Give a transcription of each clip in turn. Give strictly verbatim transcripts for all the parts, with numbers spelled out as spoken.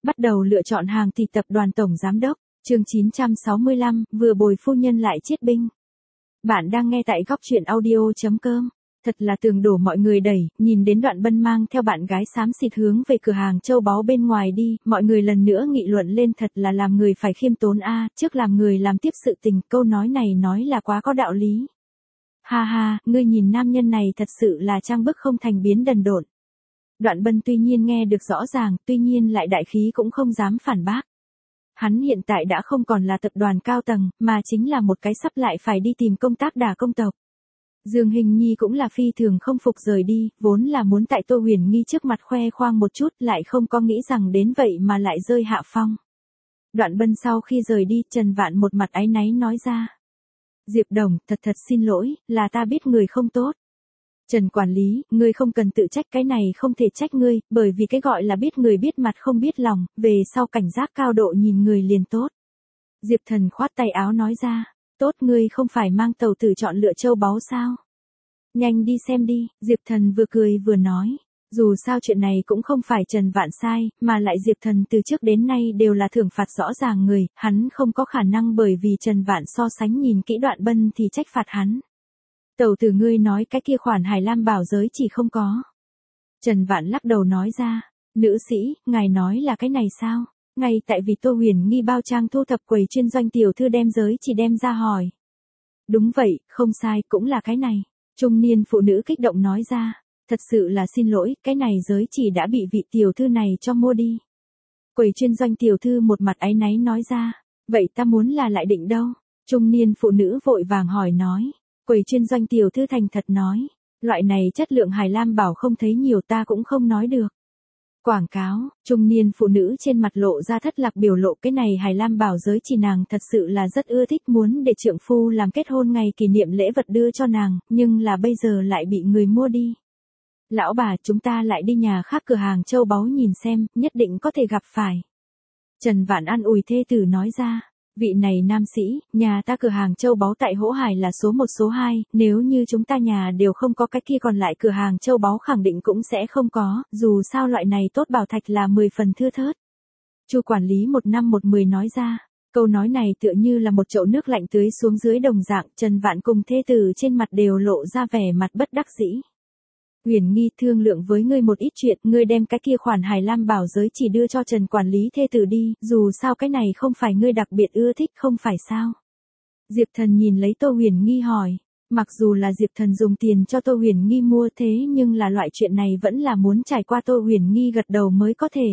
Bắt đầu lựa chọn hàng thì tập đoàn tổng giám đốc, chương chín trăm sáu mươi lăm, vừa bồi phu nhân lại chiết binh. Bạn đang nghe tại góc truyện audio chấm com. Thật là tường đổ mọi người đẩy, nhìn đến Đoạn Bân mang theo bạn gái xám xịt hướng về cửa hàng châu báu bên ngoài đi, mọi người lần nữa nghị luận lên thật là làm người phải khiêm tốn a, trước làm người làm tiếp sự tình, câu nói này nói là quá có đạo lý. Ha ha, ngươi nhìn nam nhân này thật sự là trang bức không thành biến đần độn. Đoạn Bân tuy nhiên nghe được rõ ràng, tuy nhiên lại đại khí cũng không dám phản bác. Hắn hiện tại đã không còn là tập đoàn cao tầng, mà chính là một cái sắp lại phải đi tìm công tác đả công tộc. Dương Hình Nhi cũng là phi thường không phục rời đi, vốn là muốn tại Tô Huyền Nghi trước mặt khoe khoang một chút, lại không có nghĩ rằng đến vậy mà lại rơi hạ phong. Đoạn Bân sau khi rời đi, Trần Vạn một mặt áy náy nói ra. Diệp Đồng, thật thật xin lỗi, là ta biết người không tốt. Trần quản lý, ngươi không cần tự trách, cái này không thể trách ngươi, bởi vì cái gọi là biết người biết mặt không biết lòng, về sau cảnh giác cao độ nhìn người liền tốt. Diệp Thần khoát tay áo nói ra, tốt, ngươi không phải mang tàu tử chọn lựa châu báu sao? Nhanh đi xem đi, Diệp Thần vừa cười vừa nói, dù sao chuyện này cũng không phải Trần Vạn sai, mà lại Diệp Thần từ trước đến nay đều là thưởng phạt rõ ràng người, hắn không có khả năng bởi vì Trần Vạn so sánh nhìn kỹ Đoạn Bân thì trách phạt hắn. Tẩu tử ngươi nói cái kia khoản Hải Lam bảo giới chỉ không có. Trần Vạn lắc đầu nói ra, nữ sĩ, ngài nói là cái này sao? Ngay tại vì Tô Huyền Nghi bao trang thu thập quầy chuyên doanh tiểu thư đem giới chỉ đem ra hỏi. Đúng vậy, không sai, cũng là cái này. Trung niên phụ nữ kích động nói ra, thật sự là xin lỗi, cái này giới chỉ đã bị vị tiểu thư này cho mua đi. Quầy chuyên doanh tiểu thư một mặt áy náy nói ra, vậy ta muốn là lại định đâu? Trung niên phụ nữ vội vàng hỏi nói. Quầy chuyên doanh tiểu thư thành thật nói, loại này chất lượng Hải Lam bảo không thấy nhiều, ta cũng không nói được. Quảng cáo, trung niên phụ nữ trên mặt lộ ra thất lạc biểu lộ, cái này Hải Lam bảo giới chỉ nàng thật sự là rất ưa thích, muốn để trượng phu làm kết hôn ngày kỷ niệm lễ vật đưa cho nàng, nhưng là bây giờ lại bị người mua đi. Lão bà, chúng ta lại đi nhà khác cửa hàng châu báu nhìn xem, nhất định có thể gặp phải. Trần Vạn an ủi thê tử nói ra. Vị này nam sĩ, nhà ta cửa hàng châu báu tại Hỗ Hải là số một số hai, nếu như chúng ta nhà đều không có cái kia còn lại cửa hàng châu báu khẳng định cũng sẽ không có, dù sao loại này tốt bảo thạch là mười phần thưa thớt. Chu quản lý một năm một mười nói ra, câu nói này tựa như là một chậu nước lạnh tưới xuống dưới đồng dạng, Trần Vạn cùng thê tử trên mặt đều lộ ra vẻ mặt bất đắc dĩ. Huyền Nghi thương lượng với ngươi một ít chuyện, ngươi đem cái kia khoản Hải Lam bảo giới chỉ đưa cho Trần quản lý thê tử đi, dù sao cái này không phải ngươi đặc biệt ưa thích không phải sao? Diệp Thần nhìn lấy Tô Huyền Nghi hỏi, mặc dù là Diệp Thần dùng tiền cho Tô Huyền Nghi mua thế nhưng là loại chuyện này vẫn là muốn trải qua Tô Huyền Nghi gật đầu mới có thể.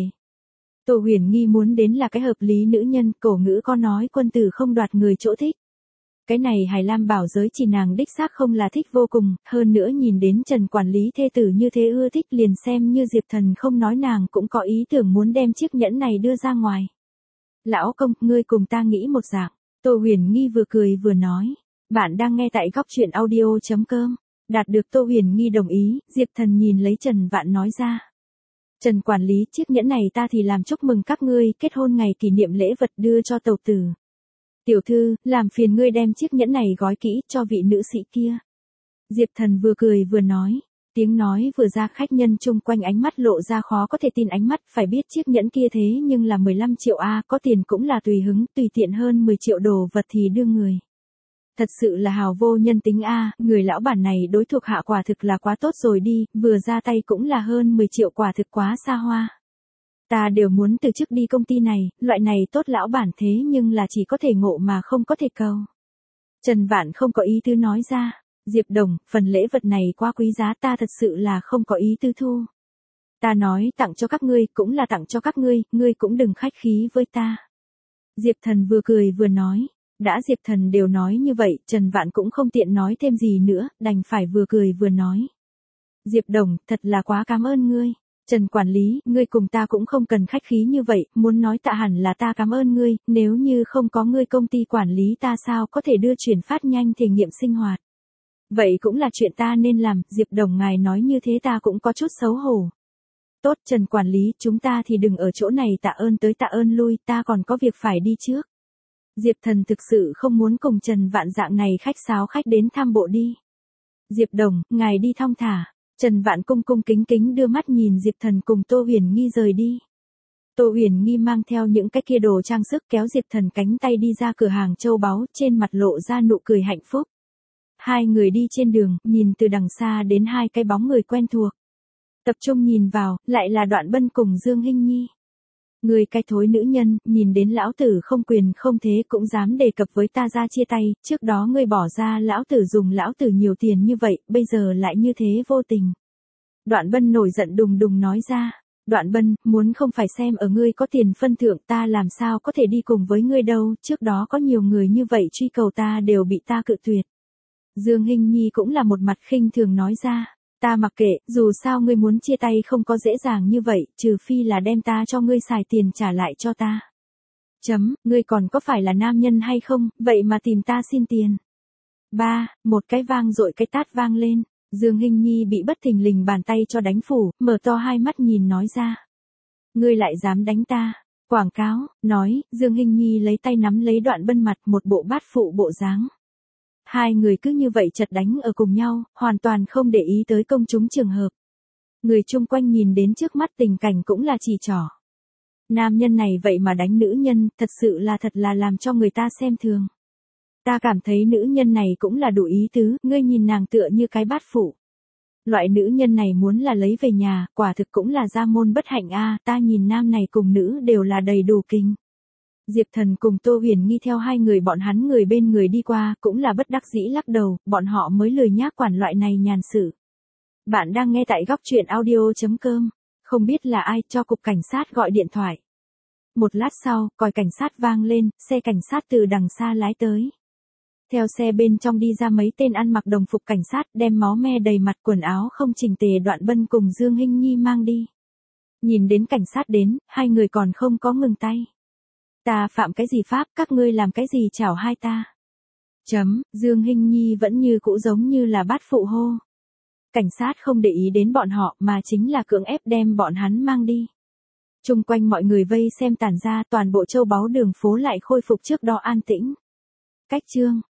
Tô Huyền Nghi muốn đến là cái hợp lý nữ nhân, cổ ngữ có nói quân tử không đoạt người chỗ thích. Cái này Hải Lam bảo giới chỉ nàng đích xác không là thích vô cùng, hơn nữa nhìn đến Trần quản lý thê tử như thế ưa thích liền xem như Diệp Thần không nói nàng cũng có ý tưởng muốn đem chiếc nhẫn này đưa ra ngoài. Lão công, ngươi cùng ta nghĩ một dạng, Tô Huyền Nghi vừa cười vừa nói, bạn đang nghe tại góc truyện audio chấm com, đạt được Tô Huyền Nghi đồng ý, Diệp Thần nhìn lấy Trần Vạn nói ra. Trần quản lý, chiếc nhẫn này ta thì làm chúc mừng các ngươi kết hôn ngày kỷ niệm lễ vật đưa cho tẩu tử. Tiểu thư, làm phiền ngươi đem chiếc nhẫn này gói kỹ cho vị nữ sĩ kia. Diệp Thần vừa cười vừa nói, tiếng nói vừa ra khách nhân chung quanh ánh mắt lộ ra khó có thể tin ánh mắt, phải biết chiếc nhẫn kia thế nhưng là mười lăm triệu a, có tiền cũng là tùy hứng, tùy tiện hơn mười triệu đồ vật thì đưa người. Thật sự là hào vô nhân tính a, người lão bản này đối thuộc hạ quả thực là quá tốt rồi đi, vừa ra tay cũng là hơn mười triệu, quả thực quá xa hoa. Ta đều muốn từ chức đi công ty này, loại này tốt lão bản thế nhưng là chỉ có thể ngộ mà không có thể cầu. Trần Vạn không có ý tư nói ra, Diệp Đồng, phần lễ vật này quá quý giá, ta thật sự là không có ý tư thu. Ta nói tặng cho các ngươi cũng là tặng cho các ngươi, ngươi cũng đừng khách khí với ta. Diệp Thần vừa cười vừa nói, đã Diệp Thần đều nói như vậy, Trần Vạn cũng không tiện nói thêm gì nữa, đành phải vừa cười vừa nói. Diệp Đồng, thật là quá cảm ơn ngươi. Trần quản lý, ngươi cùng ta cũng không cần khách khí như vậy, muốn nói tạ hẳn là ta cảm ơn ngươi, nếu như không có ngươi công ty quản lý ta sao có thể đưa chuyển phát nhanh thể nghiệm sinh hoạt. Vậy cũng là chuyện ta nên làm, Diệp Đồng ngài nói như thế ta cũng có chút xấu hổ. Tốt Trần quản lý, chúng ta thì đừng ở chỗ này tạ ơn tới tạ ơn lui, ta còn có việc phải đi trước. Diệp Thần thực sự không muốn cùng Trần Vạn dạng này khách sáo khách đến thăm bộ đi. Diệp Đồng, ngài đi thong thả. Trần Vạn cung cung kính kính đưa mắt nhìn Diệp Thần cùng Tô Huyền Nghi rời đi. Tô Huyền Nghi mang theo những cái kia đồ trang sức kéo Diệp Thần cánh tay đi ra cửa hàng châu báu, trên mặt lộ ra nụ cười hạnh phúc. Hai người đi trên đường, nhìn từ đằng xa đến hai cái bóng người quen thuộc. Tập trung nhìn vào, lại là Đoạn Bân cùng Dương Hinh Nhi. Người cái thối nữ nhân, nhìn đến lão tử không quyền không thế cũng dám đề cập với ta ra chia tay, trước đó ngươi bỏ ra lão tử dùng lão tử nhiều tiền như vậy, bây giờ lại như thế vô tình. Đoạn Bân nổi giận đùng đùng nói ra. Đoạn Bân, muốn không phải xem ở ngươi có tiền phân thượng ta làm sao có thể đi cùng với ngươi đâu, trước đó có nhiều người như vậy truy cầu ta đều bị ta cự tuyệt. Dương Hinh Nhi cũng là một mặt khinh thường nói ra, ta mặc kệ, dù sao ngươi muốn chia tay không có dễ dàng như vậy, trừ phi là đem ta cho ngươi xài tiền trả lại cho ta. Chấm, ngươi còn có phải là nam nhân hay không, vậy mà tìm ta xin tiền. Ba, một cái vang dội cái tát vang lên. Dương Hinh Nhi bị bất thình lình bàn tay cho đánh phủ, mở to hai mắt nhìn nói ra. Ngươi lại dám đánh ta. Quảng cáo, nói, Dương Hinh Nhi lấy tay nắm lấy Đoạn Bân mặt một bộ bát phụ bộ dáng. Hai người cứ như vậy chật đánh ở cùng nhau, hoàn toàn không để ý tới công chúng trường hợp. Người chung quanh nhìn đến trước mắt tình cảnh cũng là chỉ trỏ. Nam nhân này vậy mà đánh nữ nhân, thật sự là thật là làm cho người ta xem thường. Ta cảm thấy nữ nhân này cũng là đủ ý tứ, ngươi nhìn nàng tựa như cái bát phụ. Loại nữ nhân này muốn là lấy về nhà, quả thực cũng là gia môn bất hạnh a, ta nhìn nam này cùng nữ đều là đầy đủ kinh. Diệp Thần cùng Tô Huyền Nghi theo hai người bọn hắn người bên người đi qua, cũng là bất đắc dĩ lắc đầu, bọn họ mới lười nhác quản loại này nhàn sự. Bạn đang nghe tại góc truyện audio chấm com, không biết là ai cho cục cảnh sát gọi điện thoại. Một lát sau, còi cảnh sát vang lên, xe cảnh sát từ đằng xa lái tới. Theo xe bên trong đi ra mấy tên ăn mặc đồng phục cảnh sát, đem máu me đầy mặt quần áo không chỉnh tề Đoạn Bân cùng Dương Hinh Nhi mang đi. Nhìn đến cảnh sát đến, hai người còn không có ngừng tay. Ta phạm cái gì pháp, các ngươi làm cái gì chảo hai ta. Chấm, Dương Hinh Nhi vẫn như cũ giống như là bát phụ hô. Cảnh sát không để ý đến bọn họ mà chính là cưỡng ép đem bọn hắn mang đi. Chung quanh mọi người vây xem tản ra, toàn bộ châu báu đường phố lại khôi phục trước đó an tĩnh. Cách chương.